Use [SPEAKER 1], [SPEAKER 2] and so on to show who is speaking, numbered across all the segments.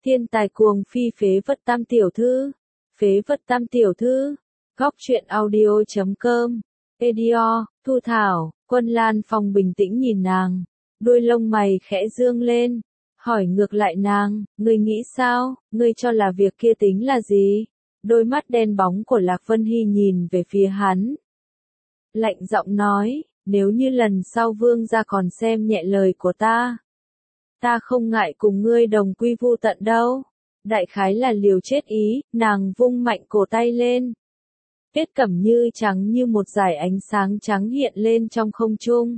[SPEAKER 1] Thiên tài cuồng phi phế vật tam tiểu thư. Phế vật tam tiểu thư. Góc truyện audio.com. Edior, Thu Thảo. Quân Lan Phong bình tĩnh nhìn nàng. Đuôi lông mày khẽ dương lên. Hỏi ngược lại nàng, ngươi nghĩ sao, ngươi cho là việc kia tính là gì? Đôi mắt đen bóng của Lạc Vân Hy nhìn về phía hắn. Lạnh giọng nói, nếu như lần sau vương gia còn xem nhẹ lời của ta không ngại cùng ngươi đồng quy vu tận đâu. Đại khái là liều chết ý, nàng vung mạnh cổ tay lên. Tuyết cẩm như trắng như một dải ánh sáng trắng hiện lên trong không trung.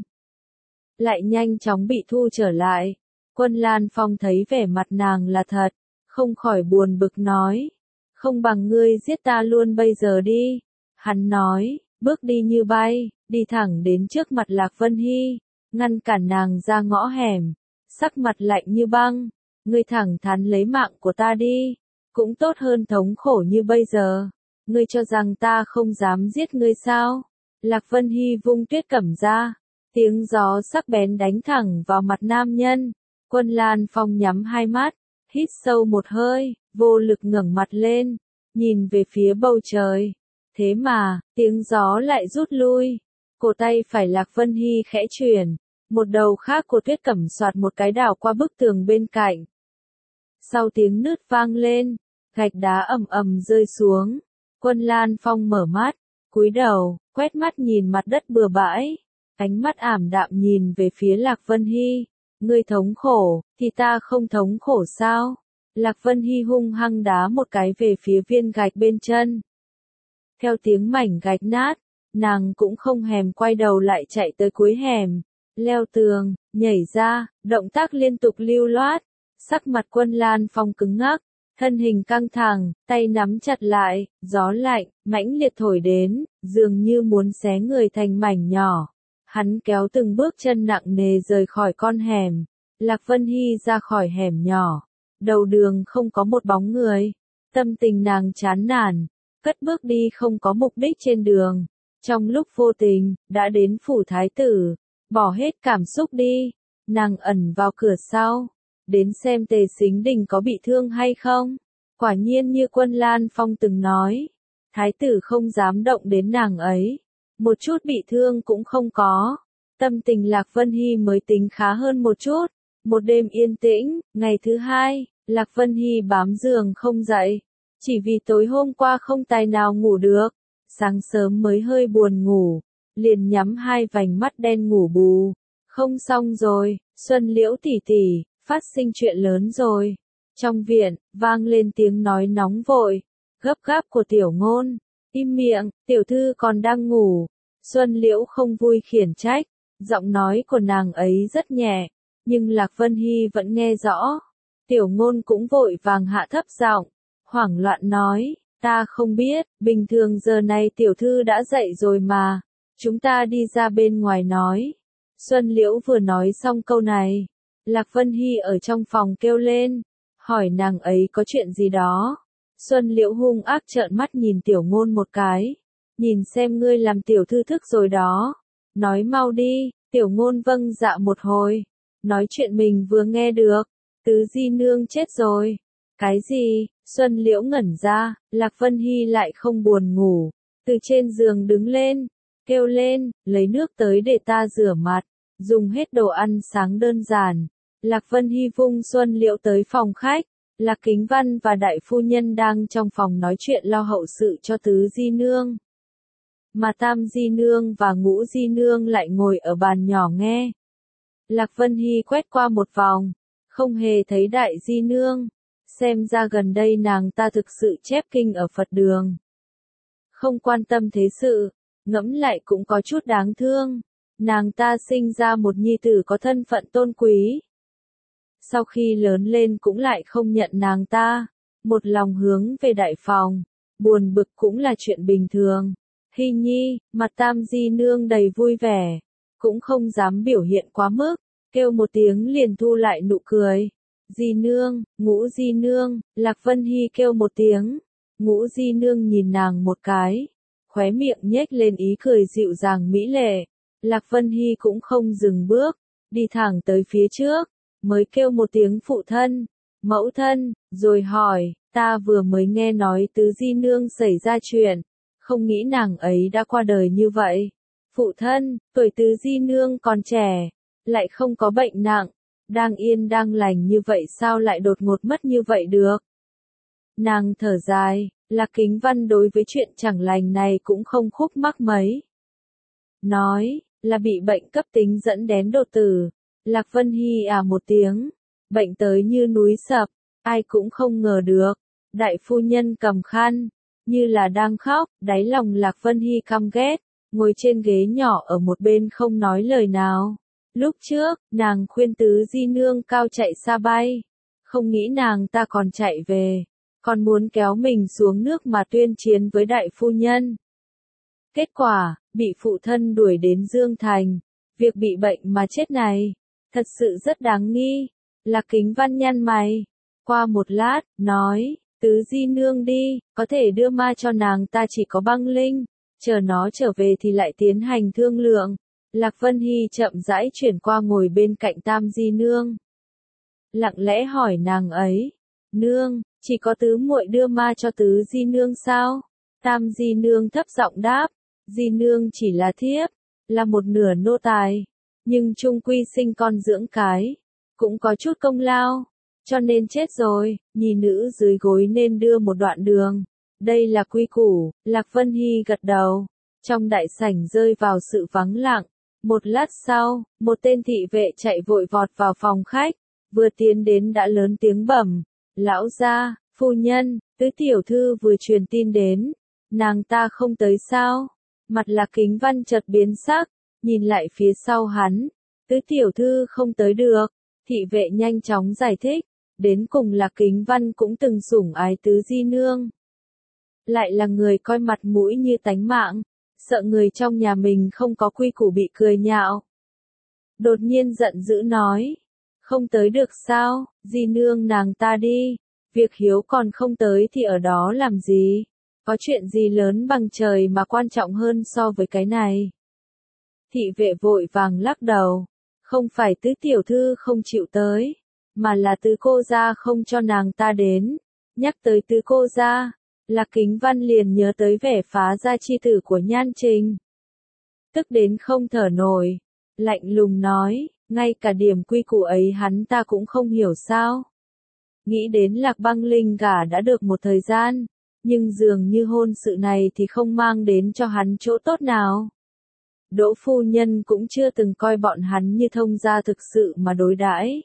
[SPEAKER 1] Lại nhanh chóng bị thu trở lại. Quân Lan Phong thấy vẻ mặt nàng là thật, không khỏi buồn bực nói. Không bằng ngươi giết ta luôn bây giờ đi. Hắn nói, bước đi như bay, đi thẳng đến trước mặt Lạc Vân Hy, ngăn cản nàng ra ngõ hẻm, sắc mặt lạnh như băng. Ngươi thẳng thắn lấy mạng của ta đi, cũng tốt hơn thống khổ như bây giờ. Ngươi cho rằng ta không dám giết ngươi sao? Lạc Vân Hy vung tuyết cẩm ra, tiếng gió sắc bén đánh thẳng vào mặt nam nhân. Quân Lan Phong nhắm hai mắt, hít sâu một hơi, vô lực ngẩng mặt lên, nhìn về phía bầu trời. Thế mà, tiếng gió lại rút lui. Cổ tay phải Lạc Vân Hy khẽ chuyển, một đầu khác của tuyết cẩm soạt một cái đảo qua bức tường bên cạnh. Sau tiếng nứt vang lên, gạch đá ầm ầm rơi xuống. Quân Lan Phong mở mắt, cúi đầu, quét mắt nhìn mặt đất bừa bãi, ánh mắt ảm đạm nhìn về phía Lạc Vân Hy. Ngươi thống khổ, thì ta không thống khổ sao? Lạc Vân Hy hung hăng đá một cái về phía viên gạch bên chân. Theo tiếng mảnh gạch nát, nàng cũng không hèm quay đầu lại chạy tới cuối hẻm, leo tường, nhảy ra, động tác liên tục lưu loát. Sắc mặt Quân Lan Phong cứng ngắc, thân hình căng thẳng, tay nắm chặt lại, gió lạnh, mãnh liệt thổi đến, dường như muốn xé người thành mảnh nhỏ. Hắn kéo từng bước chân nặng nề rời khỏi con hẻm. Lạc Vân Hy ra khỏi hẻm nhỏ. Đầu đường không có một bóng người. Tâm tình nàng chán nản, cất bước đi không có mục đích trên đường. Trong lúc vô tình, đã đến phủ thái tử. Bỏ hết cảm xúc đi. Nàng ẩn vào cửa sau. Đến xem Tề Sính Đình có bị thương hay không. Quả nhiên như Quân Lan Phong từng nói. Thái tử không dám động đến nàng ấy. Một chút bị thương cũng không có. Tâm tình Lạc Vân Hy mới tính khá hơn một chút. Một đêm yên tĩnh, ngày thứ hai, Lạc Vân Hy bám giường không dậy. Chỉ vì tối hôm qua không tài nào ngủ được. Sáng sớm mới hơi buồn ngủ. Liền nhắm hai vành mắt đen ngủ bù. Không xong rồi, Xuân Liễu tỷ tỷ, phát sinh chuyện lớn rồi. Trong viện, vang lên tiếng nói nóng vội, gấp gáp của Tiểu Ngôn. Im miệng, tiểu thư còn đang ngủ. Xuân Liễu không vui khiển trách, giọng nói của nàng ấy rất nhẹ, nhưng Lạc Vân Hy vẫn nghe rõ. Tiểu Ngôn cũng vội vàng hạ thấp giọng, hoảng loạn nói, ta không biết, bình thường giờ này tiểu thư đã dậy rồi mà, chúng ta đi ra bên ngoài nói. Xuân Liễu vừa nói xong câu này, Lạc Vân Hy ở trong phòng kêu lên, hỏi nàng ấy có chuyện gì đó. Xuân Liễu hung ác trợn mắt nhìn Tiểu Ngôn một cái. Nhìn xem ngươi làm tiểu thư thức rồi đó. Nói mau đi. Tiểu Ngôn vâng dạ một hồi. Nói chuyện mình vừa nghe được. Tứ di nương chết rồi. Cái gì? Xuân Liễu ngẩn ra. Lạc Vân Hy lại không buồn ngủ. Từ trên giường đứng lên. Kêu lên, lấy nước tới để ta rửa mặt. Dùng hết đồ ăn sáng đơn giản. Lạc Vân Hy vung Xuân Liễu tới phòng khách. Lạc Kính Văn và đại phu nhân đang trong phòng nói chuyện lo hậu sự cho tứ di nương. Mà tam di nương và ngũ di nương lại ngồi ở bàn nhỏ nghe. Lạc Vân Hy quét qua một vòng, không hề thấy đại di nương. Xem ra gần đây nàng ta thực sự chép kinh ở Phật đường. Không quan tâm thế sự, ngẫm lại cũng có chút đáng thương. Nàng ta sinh ra một nhi tử có thân phận tôn quý. Sau khi lớn lên cũng lại không nhận nàng ta, một lòng hướng về đại phòng, buồn bực cũng là chuyện bình thường. Hy nhi, mặt tam di nương đầy vui vẻ, cũng không dám biểu hiện quá mức, kêu một tiếng liền thu lại nụ cười. Di nương, ngũ di nương, Lạc Vân Hy kêu một tiếng, ngũ di nương nhìn nàng một cái, khóe miệng nhếch lên ý cười dịu dàng mỹ lệ. Lạc Vân Hy cũng không dừng bước, đi thẳng tới phía trước. Mới kêu một tiếng phụ thân, mẫu thân, rồi hỏi, ta vừa mới nghe nói tứ di nương xảy ra chuyện, không nghĩ nàng ấy đã qua đời như vậy. Phụ thân, tuổi tứ di nương còn trẻ, lại không có bệnh nặng, đang yên đang lành như vậy sao lại đột ngột mất như vậy được. Nàng thở dài, Lạc Kính Văn đối với chuyện chẳng lành này cũng không khúc mắc mấy. Nói, là bị bệnh cấp tính dẫn đến đột tử. Lạc Vân Hy một tiếng, bệnh tới như núi sập, ai cũng không ngờ được. Đại phu nhân cầm khăn, như là đang khóc, đáy lòng Lạc Vân Hy căm ghét, ngồi trên ghế nhỏ ở một bên không nói lời nào. Lúc trước, nàng khuyên tứ di nương cao chạy xa bay, không nghĩ nàng ta còn chạy về, còn muốn kéo mình xuống nước mà tuyên chiến với đại phu nhân. Kết quả, bị phụ thân đuổi đến Dương Thành, việc bị bệnh mà chết này, thật sự rất đáng nghi. Lạc Kính Văn nhăn mày, qua một lát, nói, tứ di nương đi, có thể đưa ma cho nàng ta chỉ có băng linh, chờ nó trở về thì lại tiến hành thương lượng. Lạc Vân Hy chậm rãi chuyển qua ngồi bên cạnh Tam di nương. Lặng lẽ hỏi nàng ấy, nương, chỉ có tứ muội đưa ma cho tứ di nương sao? Tam di nương thấp giọng đáp, di nương chỉ là thiếp, là một nửa nô tài, nhưng chung quy sinh con dưỡng cái, cũng có chút công lao, cho nên chết rồi, nhì nữ dưới gối nên đưa một đoạn đường. Đây là quy củ. Lạc Vân Hy gật đầu. Trong đại sảnh rơi vào sự vắng lặng. Một lát sau, một tên thị vệ chạy vội vọt vào phòng khách, vừa tiến đến đã lớn tiếng bẩm, lão gia, phu nhân, tứ tiểu thư vừa truyền tin đến, nàng ta không tới sao? Mặt Lạc Kính Văn chợt biến sắc, nhìn lại phía sau hắn, tứ tiểu thư không tới được. Thị vệ nhanh chóng giải thích, đến cùng Lạc Kính Văn cũng từng sủng ái tứ di nương, lại là người coi mặt mũi như tánh mạng, sợ người trong nhà mình không có quy củ bị cười nhạo. Đột nhiên giận dữ nói, không tới được sao, di nương nàng ta đi, việc hiếu còn không tới thì ở đó làm gì, có chuyện gì lớn bằng trời mà quan trọng hơn so với cái này. Thị vệ vội vàng lắc đầu, không phải tứ tiểu thư không chịu tới, mà là tứ cô gia không cho nàng ta đến. Nhắc tới tứ cô gia, Lạc Kính Văn liền nhớ tới vẻ phá gia chi tử của Nhan Trình. Tức đến không thở nổi, lạnh lùng nói, ngay cả điểm quy củ ấy hắn ta cũng không hiểu sao. Nghĩ đến Lạc Băng Linh gả đã được một thời gian, nhưng dường như hôn sự này thì không mang đến cho hắn chỗ tốt nào. Đỗ phu nhân cũng chưa từng coi bọn hắn như thông gia thực sự mà đối đãi.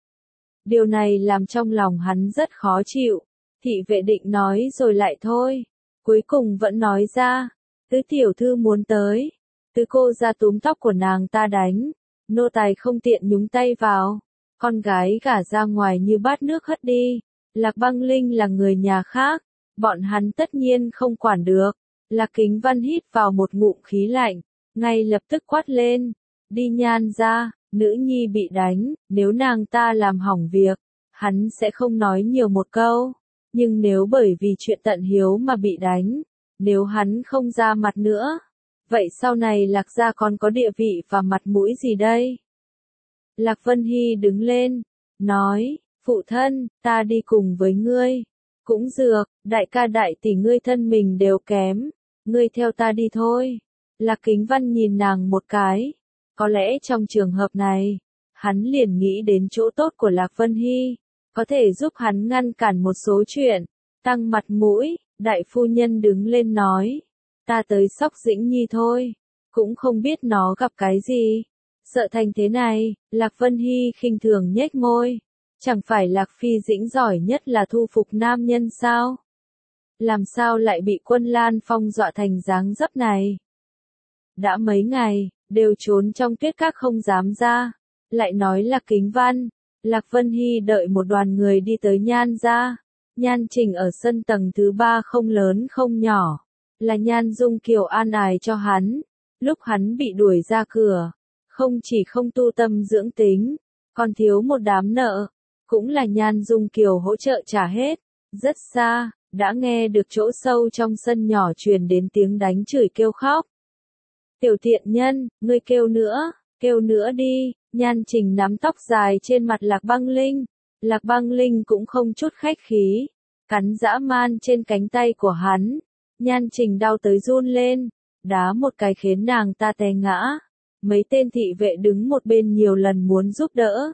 [SPEAKER 1] Điều này làm trong lòng hắn rất khó chịu. Thị vệ định nói rồi lại thôi, cuối cùng vẫn nói ra, tứ tiểu thư muốn tới, tứ cô ra túm tóc của nàng ta đánh, nô tài không tiện nhúng tay vào, con gái gả ra ngoài như bát nước hất đi. Lạc Băng Linh là người nhà khác, bọn hắn tất nhiên không quản được. Lạc Kính Văn hít vào một ngụm khí lạnh, ngay lập tức quát lên, đi Nhan ra, nữ nhi bị đánh, nếu nàng ta làm hỏng việc, hắn sẽ không nói nhiều một câu. Nhưng nếu bởi vì chuyện tận hiếu mà bị đánh, nếu hắn không ra mặt nữa, vậy sau này Lạc gia còn có địa vị và mặt mũi gì đây? Lạc Vân Hy đứng lên, nói, phụ thân, ta đi cùng với ngươi. Cũng dược, đại ca đại tỷ ngươi thân mình đều kém, ngươi theo ta đi thôi. Lạc Kính Văn nhìn nàng một cái, có lẽ trong trường hợp này, hắn liền nghĩ đến chỗ tốt của Lạc Vân Hy. Có thể giúp hắn ngăn cản một số chuyện, tăng mặt mũi. Đại phu nhân đứng lên nói, ta tới Sóc Dĩnh Nhi thôi, cũng không biết nó gặp cái gì, sợ thành thế này. Lạc Vân Hy khinh thường nhếch môi, chẳng phải Lạc Phi Dĩnh giỏi nhất là thu phục nam nhân sao? Làm sao lại bị Quân Lan Phong dọa thành dáng dấp này? Đã mấy ngày, đều trốn trong tuyết các không dám ra, lại nói Lạc Kính Văn. Lạc Vân Hy đợi một đoàn người đi tới Nhan gia. Nhan Trình ở sân tầng thứ 3 không lớn không nhỏ, là Nhan Dung Kiều an ải cho hắn. Lúc hắn bị đuổi ra cửa, không chỉ không tu tâm dưỡng tính, còn thiếu một đám nợ, cũng là Nhan Dung Kiều hỗ trợ trả hết. Rất xa, đã nghe được chỗ sâu trong sân nhỏ truyền đến tiếng đánh chửi kêu khóc. Tiểu thiện nhân, ngươi kêu nữa đi. Nhan Trình nắm tóc dài trên mặt Lạc Băng Linh, Lạc Băng Linh cũng không chút khách khí, cắn dã man trên cánh tay của hắn. Nhan Trình đau tới run lên, đá một cái khiến nàng ta té ngã. Mấy tên thị vệ đứng một bên nhiều lần muốn giúp đỡ,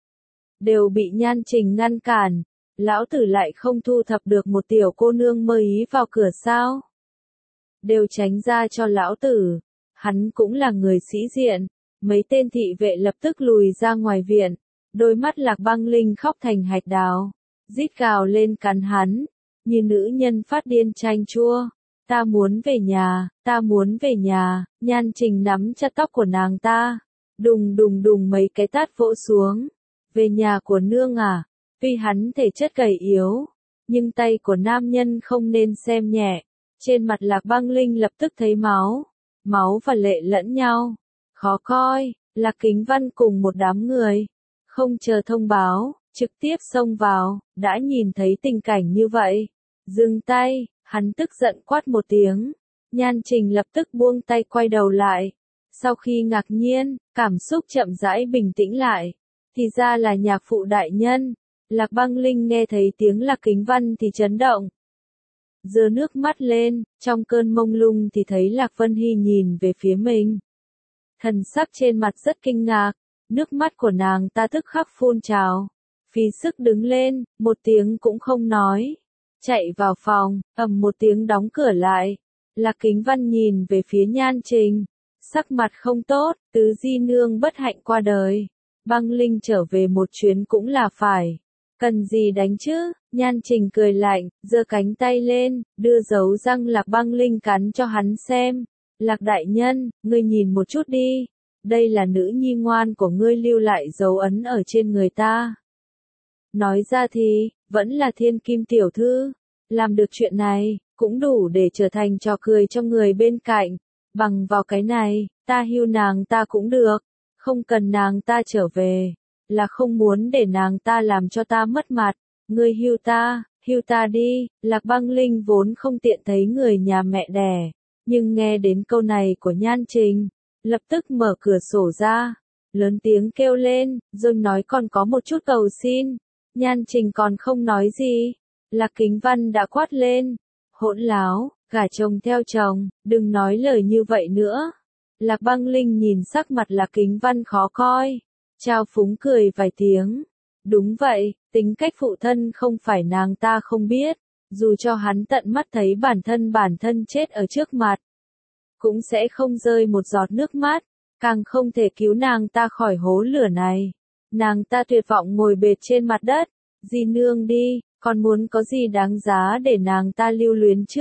[SPEAKER 1] đều bị Nhan Trình ngăn cản. Lão tử lại không thu thập được một tiểu cô nương mơ ý vào cửa sao? Đều tránh ra cho lão tử. Hắn cũng là người sĩ diện. Mấy tên thị vệ lập tức lùi ra ngoài viện. Đôi mắt Lạc Băng Linh khóc thành hạch đào, rít gào lên cắn hắn, như nữ nhân phát điên chanh chua. Ta muốn về nhà, ta muốn về nhà. Nhan Trình nắm chặt tóc của nàng ta, đùng đùng đùng mấy cái tát vỗ xuống. Về nhà của nương à? Tuy hắn thể chất gầy yếu, nhưng tay của nam nhân không nên xem nhẹ. Trên mặt Lạc Băng Linh lập tức thấy máu, máu và lệ lẫn nhau, khó coi. Lạc Kính Văn cùng một đám người, không chờ thông báo, trực tiếp xông vào. Đã nhìn thấy tình cảnh như vậy, dừng tay. Hắn tức giận quát một tiếng. Nhan Trình lập tức buông tay quay đầu lại. Sau khi ngạc nhiên, cảm xúc chậm rãi bình tĩnh lại, thì ra là nhạc phụ đại nhân. Lạc Băng Linh nghe thấy tiếng Lạc Kính Văn thì chấn động, giơ nước mắt lên. Trong cơn mông lung thì thấy Lạc Vân Hy nhìn về phía mình, thần sắc trên mặt rất kinh ngạc. Nước mắt của nàng ta tức khắc phun trào, phí sức đứng lên, một tiếng cũng không nói, chạy vào phòng, ầm một tiếng đóng cửa lại. Lạc Kính Văn nhìn về phía Nhan Trình, sắc mặt không tốt. Tứ di nương bất hạnh qua đời, Băng Linh trở về một chuyến cũng là phải, cần gì đánh chứ? Nhan Trình cười lạnh, giơ cánh tay lên, đưa dấu răng Lạc Băng Linh cắn cho hắn xem. Lạc đại nhân, ngươi nhìn một chút đi, đây là nữ nhi ngoan của ngươi lưu lại dấu ấn ở trên người ta. Nói ra thì, vẫn là thiên kim tiểu thư, làm được chuyện này, cũng đủ để trở thành trò cười cho người bên cạnh. Bằng vào cái này, ta hưu nàng ta cũng được, không cần nàng ta trở về, là không muốn để nàng ta làm cho ta mất mặt. Ngươi hưu ta đi. Lạc Băng Linh vốn không tiện thấy người nhà mẹ đẻ, nhưng nghe đến câu này của Nhan Trình, lập tức mở cửa sổ ra, lớn tiếng kêu lên, rồi nói còn có một chút cầu xin. Nhan Trình còn không nói gì, Lạc Kính Văn đã quát lên, hỗn láo, gả chồng theo chồng, đừng nói lời như vậy nữa. Lạc Băng Linh nhìn sắc mặt Lạc Kính Văn khó coi, trao phúng cười vài tiếng. Đúng vậy, tính cách phụ thân không phải nàng ta không biết, dù cho hắn tận mắt thấy bản thân chết ở trước mặt, cũng sẽ không rơi một giọt nước mắt, càng không thể cứu nàng ta khỏi hố lửa này. Nàng ta tuyệt vọng ngồi bệt trên mặt đất, di nương đi, còn muốn có gì đáng giá để nàng ta lưu luyến chứ?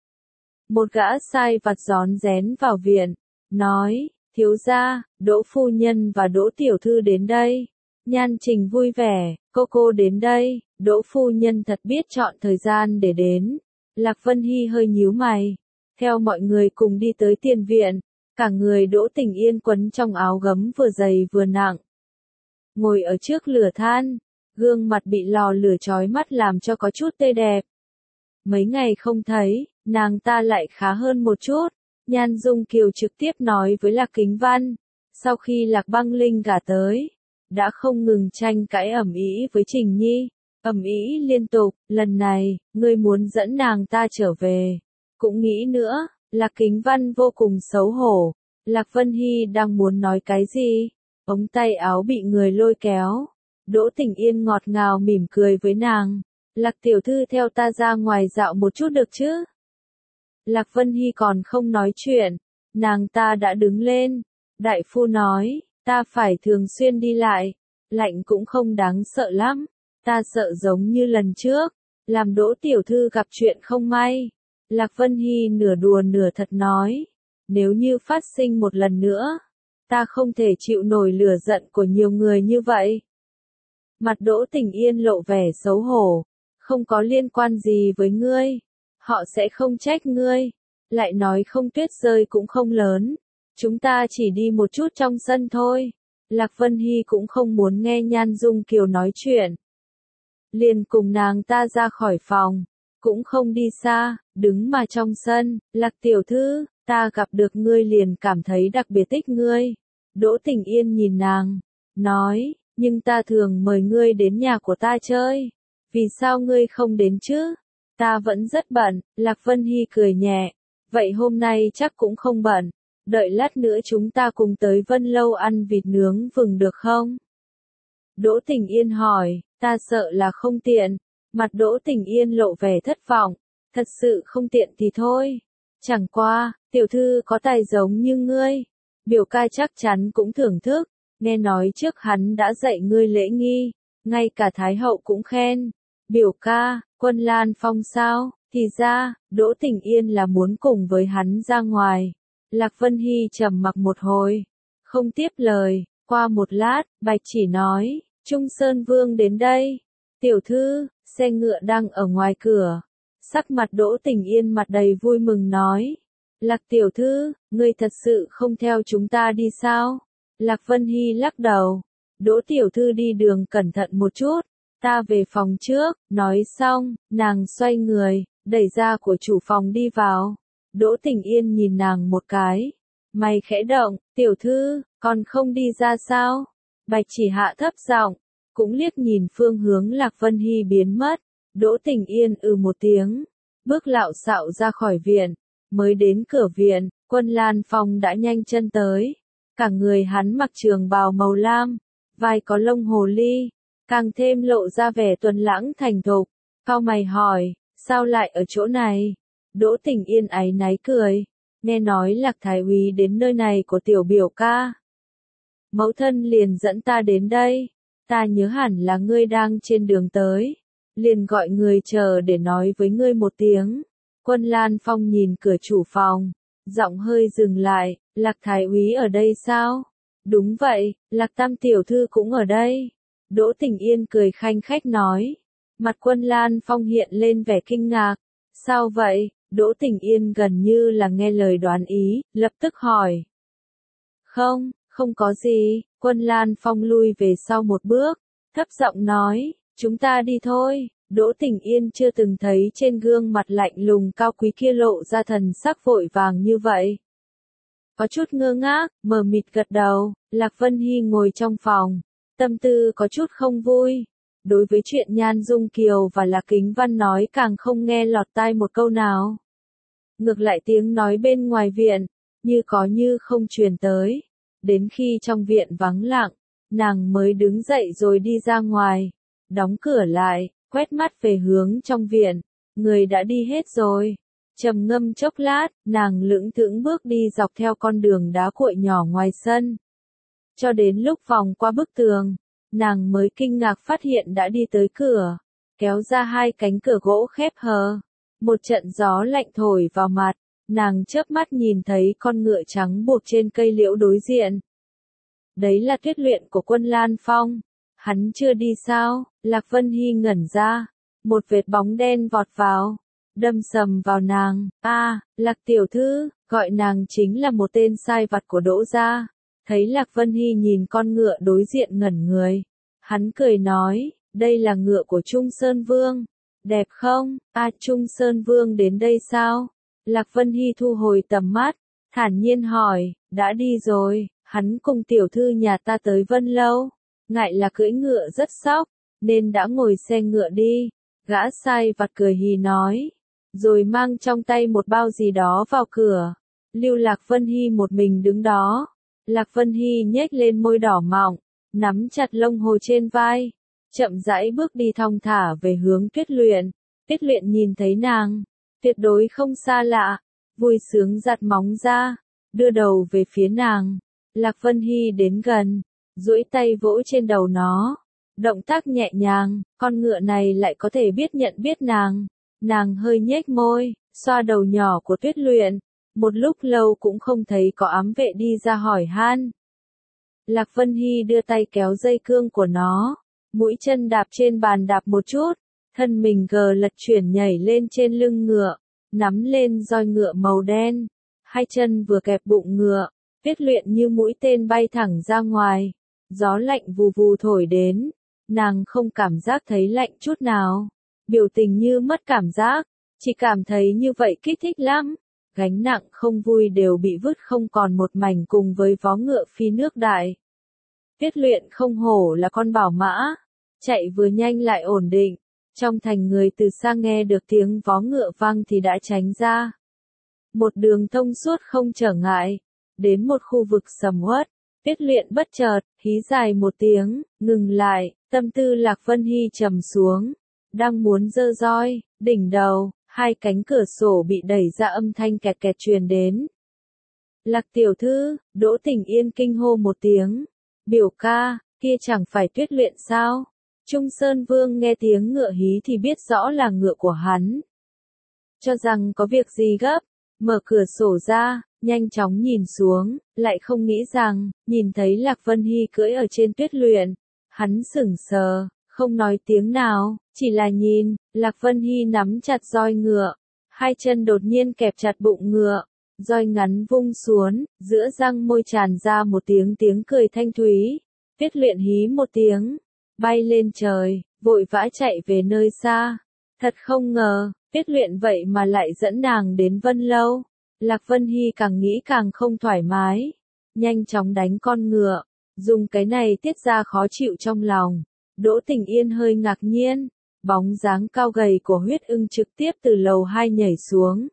[SPEAKER 1] Một gã sai vặt rón rén vào viện, nói, thiếu gia, Đỗ phu nhân và Đỗ tiểu thư đến đây. Nhan Trình vui vẻ, cô đến đây. Đỗ phu nhân thật biết chọn thời gian để đến. Lạc Vân Hy hơi nhíu mày, theo mọi người cùng đi tới tiền viện. Cả người Đỗ Tình Yên quấn trong áo gấm vừa dày vừa nặng, ngồi ở trước lửa than, gương mặt bị lò lửa chói mắt làm cho có chút tươi đẹp. Mấy ngày không thấy, nàng ta lại khá hơn một chút. Nhan Dung Kiều trực tiếp nói với Lạc Kính Văn, sau khi Lạc Băng Linh gả tới, đã không ngừng tranh cãi ầm ĩ với Trình Nhi, ầm ĩ liên tục. Lần này, ngươi muốn dẫn nàng ta trở về, cũng nghĩ nữa. Lạc Kính Văn vô cùng xấu hổ. Lạc Vân Hy đang muốn nói cái gì, ống tay áo bị người lôi kéo. Đỗ Tình Yên ngọt ngào mỉm cười với nàng, Lạc tiểu thư theo ta ra ngoài dạo một chút được chứ? Lạc Vân Hy còn không nói chuyện, nàng ta đã đứng lên. Đại phu nói, ta phải thường xuyên đi lại, lạnh cũng không đáng sợ lắm, ta sợ giống như lần trước, làm Đỗ tiểu thư gặp chuyện không may. Lạc Vân Hy nửa đùa nửa thật nói, nếu như phát sinh một lần nữa, ta không thể chịu nổi lửa giận của nhiều người như vậy. Mặt Đỗ Tình Yên lộ vẻ xấu hổ, không có liên quan gì với ngươi, họ sẽ không trách ngươi. Lại nói không tuyết rơi cũng không lớn, chúng ta chỉ đi một chút trong sân thôi. Lạc Vân Hy cũng không muốn nghe Nhan Dung Kiều nói chuyện, liền cùng nàng ta ra khỏi phòng, cũng không đi xa, đứng mà trong sân. Lạc tiểu thư, ta gặp được ngươi liền cảm thấy đặc biệt thích ngươi. Đỗ Tình Yên nhìn nàng, nói, nhưng ta thường mời ngươi đến nhà của ta chơi. Vì sao ngươi không đến chứ? Ta vẫn rất bận, Lạc Vân Hy cười nhẹ. Vậy hôm nay chắc cũng không bận. Đợi lát nữa chúng ta cùng tới Vân Lâu ăn vịt nướng vừng được không? Đỗ Tình Yên hỏi, ta sợ là không tiện. Mặt Đỗ Tình Yên lộ vẻ thất vọng. Thật sự không tiện thì thôi. Chẳng qua, tiểu thư có tài giống như ngươi. Biểu ca chắc chắn cũng thưởng thức. Nghe nói trước hắn đã dạy ngươi lễ nghi. Ngay cả Thái hậu cũng khen. Biểu ca, Quân Lan Phong sao? Thì ra, Đỗ Tình Yên là muốn cùng với hắn ra ngoài. Lạc Vân Hy trầm mặc một hồi. Không tiếp lời. Qua một lát, Bạch Chỉ nói, Trung Sơn Vương đến đây. Tiểu thư, xe ngựa đang ở ngoài cửa. Sắc mặt Đỗ Tình Yên mặt đầy vui mừng nói. Lạc tiểu thư, ngươi thật sự không theo chúng ta đi sao? Lạc Vân Hy lắc đầu. Đỗ tiểu thư đi đường cẩn thận một chút. Ta về phòng trước, nói xong, nàng xoay người, đẩy ra của chủ phòng đi vào. Đỗ Tình Yên nhìn nàng một cái. Mày khẽ động, tiểu thư, còn không đi ra sao? Bạch Chỉ hạ thấp giọng, cũng liếc nhìn phương hướng Lạc Vân Hy biến mất. Đỗ Tình Yên một tiếng, bước lạo xạo ra khỏi viện. Mới đến cửa viện, Quân Lan Phong đã nhanh chân tới. Cả người hắn mặc trường bào màu lam, vai có lông hồ ly, càng thêm lộ ra vẻ tuấn lãng thành thục. Cau mày hỏi, sao lại ở chỗ này? Đỗ Tình Yên áy náy cười, nghe nói Lạc Thái úy đến nơi này của tiểu biểu ca. Mẫu thân liền dẫn ta đến đây, ta nhớ hẳn là ngươi đang trên đường tới, liền gọi người chờ để nói với ngươi một tiếng. Quân Lan Phong nhìn cửa chủ phòng, giọng hơi dừng lại, Lạc Thái úy ở đây sao? Đúng vậy, Lạc Tam tiểu thư cũng ở đây. Đỗ Tình Yên cười khanh khách nói. Mặt Quân Lan Phong hiện lên vẻ kinh ngạc. Sao vậy? Đỗ Tình Yên gần như là nghe lời đoán ý, lập tức hỏi. Không, không có gì. Quân Lan Phong lui về sau một bước, thấp giọng nói, chúng ta đi thôi. Đỗ Tình Yên chưa từng thấy trên gương mặt lạnh lùng cao quý kia lộ ra thần sắc vội vàng như vậy. Có chút ngơ ngác, mờ mịt gật đầu. Lạc Vân Hy ngồi trong phòng, tâm tư có chút không vui. Đối với chuyện Nhan Dung Kiều và Lạc Kính Văn nói càng không nghe lọt tai một câu nào. Ngược lại tiếng nói bên ngoài viện, như có như không truyền tới. Đến khi trong viện vắng lặng, nàng mới đứng dậy rồi đi ra ngoài, đóng cửa lại, quét mắt về hướng trong viện, người đã đi hết rồi. Trầm ngâm chốc lát, nàng lững thững bước đi dọc theo con đường đá cuội nhỏ ngoài sân. Cho đến lúc vòng qua bức tường, nàng mới kinh ngạc phát hiện đã đi tới cửa, kéo ra hai cánh cửa gỗ khép hờ. Một trận gió lạnh thổi vào mặt, nàng chớp mắt nhìn thấy con ngựa trắng buộc trên cây liễu đối diện. Đấy là Tuyết Luyện của Quân Lan Phong. Hắn chưa đi sao? Lạc Vân Hy ngẩn ra, một vệt bóng đen vọt vào, đâm sầm vào nàng. Lạc tiểu thư, gọi nàng chính là một tên sai vặt của Đỗ gia. Thấy Lạc Vân Hy nhìn con ngựa đối diện ngẩn người, hắn cười nói, đây là ngựa của Trung Sơn Vương. Đẹp không? Trung Sơn Vương đến đây sao? Lạc Vân Hy thu hồi tầm mắt, thản nhiên hỏi, đã đi rồi, hắn cùng tiểu thư nhà ta tới Vân Lâu. Ngại là cưỡi ngựa rất sóc, nên đã ngồi xe ngựa đi. Gã sai vặt cười hì nói, rồi mang trong tay một bao gì đó vào cửa. Lưu Lạc Vân Hy một mình đứng đó. Lạc Vân Hy nhếch lên môi đỏ mọng, nắm chặt lông hồ trên vai, chậm rãi bước đi thong thả về hướng Tuyết Luyện. Tuyết Luyện nhìn thấy nàng, tuyệt đối không xa lạ, vui sướng giặt móng ra, đưa đầu về phía nàng. Lạc Vân Hy đến gần, duỗi tay vỗ trên đầu nó, động tác nhẹ nhàng, con ngựa này lại có thể nhận biết nàng. Nàng hơi nhếch môi, xoa đầu nhỏ của Tuyết Luyện, một lúc lâu cũng không thấy có ám vệ đi ra hỏi han. Lạc Vân Hy đưa tay kéo dây cương của nó, mũi chân đạp trên bàn đạp một chút, thân mình gờ lật chuyển nhảy lên trên lưng ngựa, nắm lên roi ngựa màu đen, hai chân vừa kẹp bụng ngựa. Tuyết Luyện như mũi tên bay thẳng ra ngoài, gió lạnh vù vù thổi đến, nàng không cảm giác thấy lạnh chút nào, biểu tình như mất cảm giác, chỉ cảm thấy như vậy kích thích lắm, gánh nặng không vui đều bị vứt không còn một mảnh cùng với vó ngựa phi nước đại. Tuyết Luyện không hổ là con bảo mã, chạy vừa nhanh lại ổn định. Trong thành người từ xa nghe được tiếng vó ngựa vang thì đã tránh ra. Một đường thông suốt không trở ngại, đến một khu vực sầm uất, Tuyết Luyện bất chợt hí dài một tiếng, ngừng lại, tâm tư Lạc Vân Hy trầm xuống, đang muốn giơ roi, đỉnh đầu, hai cánh cửa sổ bị đẩy ra, âm thanh kẹt kẹt truyền đến. Lạc tiểu thư, Đỗ Tình Yên kinh hô một tiếng, biểu ca, kia chẳng phải Tuyết Luyện sao? Trung Sơn Vương nghe tiếng ngựa hí thì biết rõ là ngựa của hắn. Cho rằng có việc gì gấp, mở cửa sổ ra, nhanh chóng nhìn xuống, lại không nghĩ rằng, nhìn thấy Lạc Vân Hy cưỡi ở trên Tuyết Luyện. Hắn sững sờ, không nói tiếng nào, chỉ là nhìn, Lạc Vân Hy nắm chặt roi ngựa, hai chân đột nhiên kẹp chặt bụng ngựa, roi ngắn vung xuống, giữa răng môi tràn ra một tiếng cười thanh thúy. Tuyết Luyện hí một tiếng, bay lên trời, vội vã chạy về nơi xa. Thật không ngờ, Tuyết Luyện vậy mà lại dẫn nàng đến Vân Lâu. Lạc Vân Hy càng nghĩ càng không thoải mái, nhanh chóng đánh con ngựa, dùng cái này tiết ra khó chịu trong lòng. Đỗ Tình Yên hơi ngạc nhiên, bóng dáng cao gầy của Huyết Ưng trực tiếp từ lầu 2 nhảy xuống.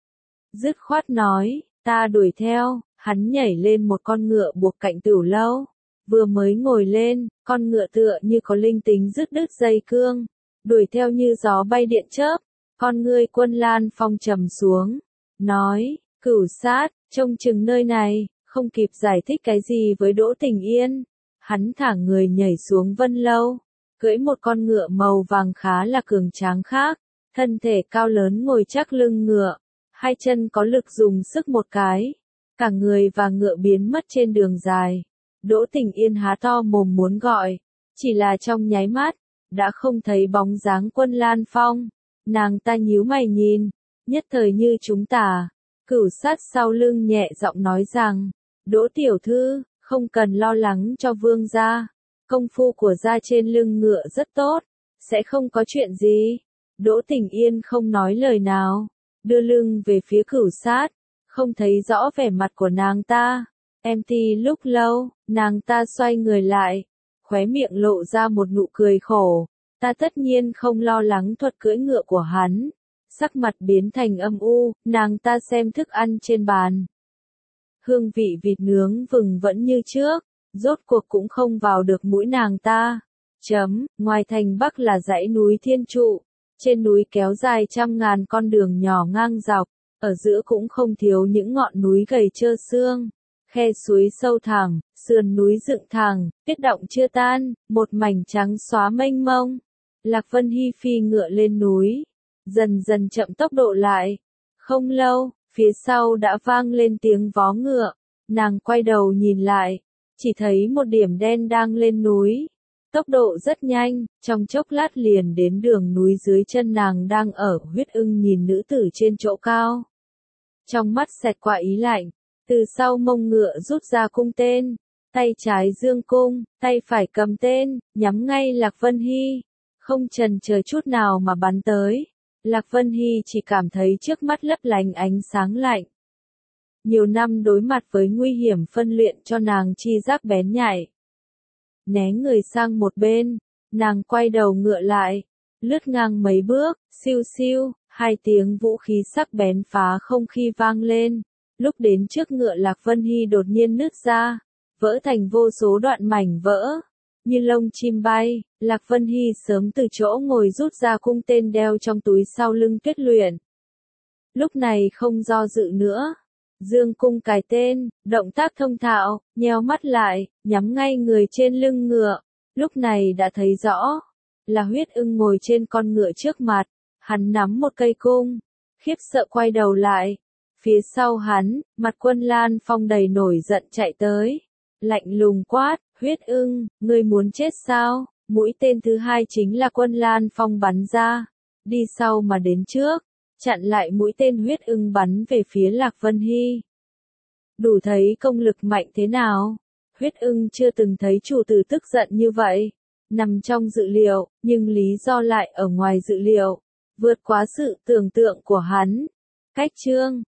[SPEAKER 1] Dứt khoát nói, ta đuổi theo, hắn nhảy lên một con ngựa buộc cạnh tửu lâu. Vừa mới ngồi lên, con ngựa tựa như có linh tính dứt đứt dây cương, đuổi theo như gió bay điện chớp. Con ngươi Quân Lan Phong trầm xuống, nói, Cửu Sát, trông chừng nơi này, không kịp giải thích cái gì với Đỗ Tình Yên. Hắn thả người nhảy xuống Vân Lâu, cưỡi một con ngựa màu vàng khá là cường tráng khác, thân thể cao lớn ngồi chắc lưng ngựa, hai chân có lực dùng sức một cái, cả người và ngựa biến mất trên đường dài. Đỗ Tình Yên há to mồm muốn gọi, chỉ là trong nháy mắt, đã không thấy bóng dáng Quân Lan Phong. Nàng ta nhíu mày nhìn, nhất thời như chúng ta. Cửu Sát sau lưng nhẹ giọng nói rằng, Đỗ tiểu thư, không cần lo lắng cho vương gia, công phu của gia trên lưng ngựa rất tốt, sẽ không có chuyện gì. Đỗ Tình Yên không nói lời nào, đưa lưng về phía Cửu Sát, không thấy rõ vẻ mặt của nàng ta. Empty lúc lâu, nàng ta xoay người lại, khóe miệng lộ ra một nụ cười khổ. Ta tất nhiên không lo lắng thuật cưỡi ngựa của hắn. Sắc mặt biến thành âm u, nàng ta xem thức ăn trên bàn. Hương vị vịt nướng vừng vẫn như trước, rốt cuộc cũng không vào được mũi nàng ta. Ngoài thành Bắc là dãy núi Thiên Trụ, trên núi kéo dài trăm ngàn con đường nhỏ ngang dọc, ở giữa cũng không thiếu những ngọn núi gầy trơ xương. Khe suối sâu thẳng, sườn núi dựng thẳng, tuyết động chưa tan, một mảnh trắng xóa mênh mông. Lạc Vân Hy phi ngựa lên núi, dần dần chậm tốc độ lại. Không lâu, phía sau đã vang lên tiếng vó ngựa, nàng quay đầu nhìn lại, chỉ thấy một điểm đen đang lên núi. Tốc độ rất nhanh, trong chốc lát liền đến đường núi dưới chân nàng đang ở. Huyết Ưng nhìn nữ tử trên chỗ cao, trong mắt xẹt qua ý lạnh, từ sau mông ngựa rút ra cung tên, tay trái giương cung, tay phải cầm tên, nhắm ngay Lạc Vân Hy. Không chần chờ chút nào mà bắn tới. Lạc Vân Hy chỉ cảm thấy trước mắt lấp lánh ánh sáng lạnh. Nhiều năm đối mặt với nguy hiểm phân luyện cho nàng chi giác bén nhạy. Né người sang một bên, nàng quay đầu ngựa lại, lướt ngang mấy bước, siêu siêu, hai tiếng vũ khí sắc bén phá không khí vang lên. Lúc đến trước ngựa Lạc Vân Hy đột nhiên nứt ra, vỡ thành vô số đoạn mảnh vỡ. Như lông chim bay, Lạc Vân Hy sớm từ chỗ ngồi rút ra cung tên đeo trong túi sau lưng Tuyết Luyện. Lúc này không do dự nữa, dương cung cài tên, động tác thông thạo, nheo mắt lại, nhắm ngay người trên lưng ngựa. Lúc này đã thấy rõ, là Huyết Ưng ngồi trên con ngựa trước mặt, hắn nắm một cây cung, khiếp sợ quay đầu lại. Phía sau hắn, mặt Quân Lan Phong đầy nổi giận chạy tới, lạnh lùng quát, Huyết Ưng, ngươi muốn chết sao? Mũi tên thứ hai chính là Quân Lan Phong bắn ra, đi sau mà đến trước, chặn lại mũi tên Huyết Ưng bắn về phía Lạc Vân Hy. Đủ thấy công lực mạnh thế nào? Huyết Ưng chưa từng thấy chủ tử tức giận như vậy, nằm trong dự liệu, nhưng lý do lại ở ngoài dự liệu, vượt quá sự tưởng tượng của hắn. Cách chương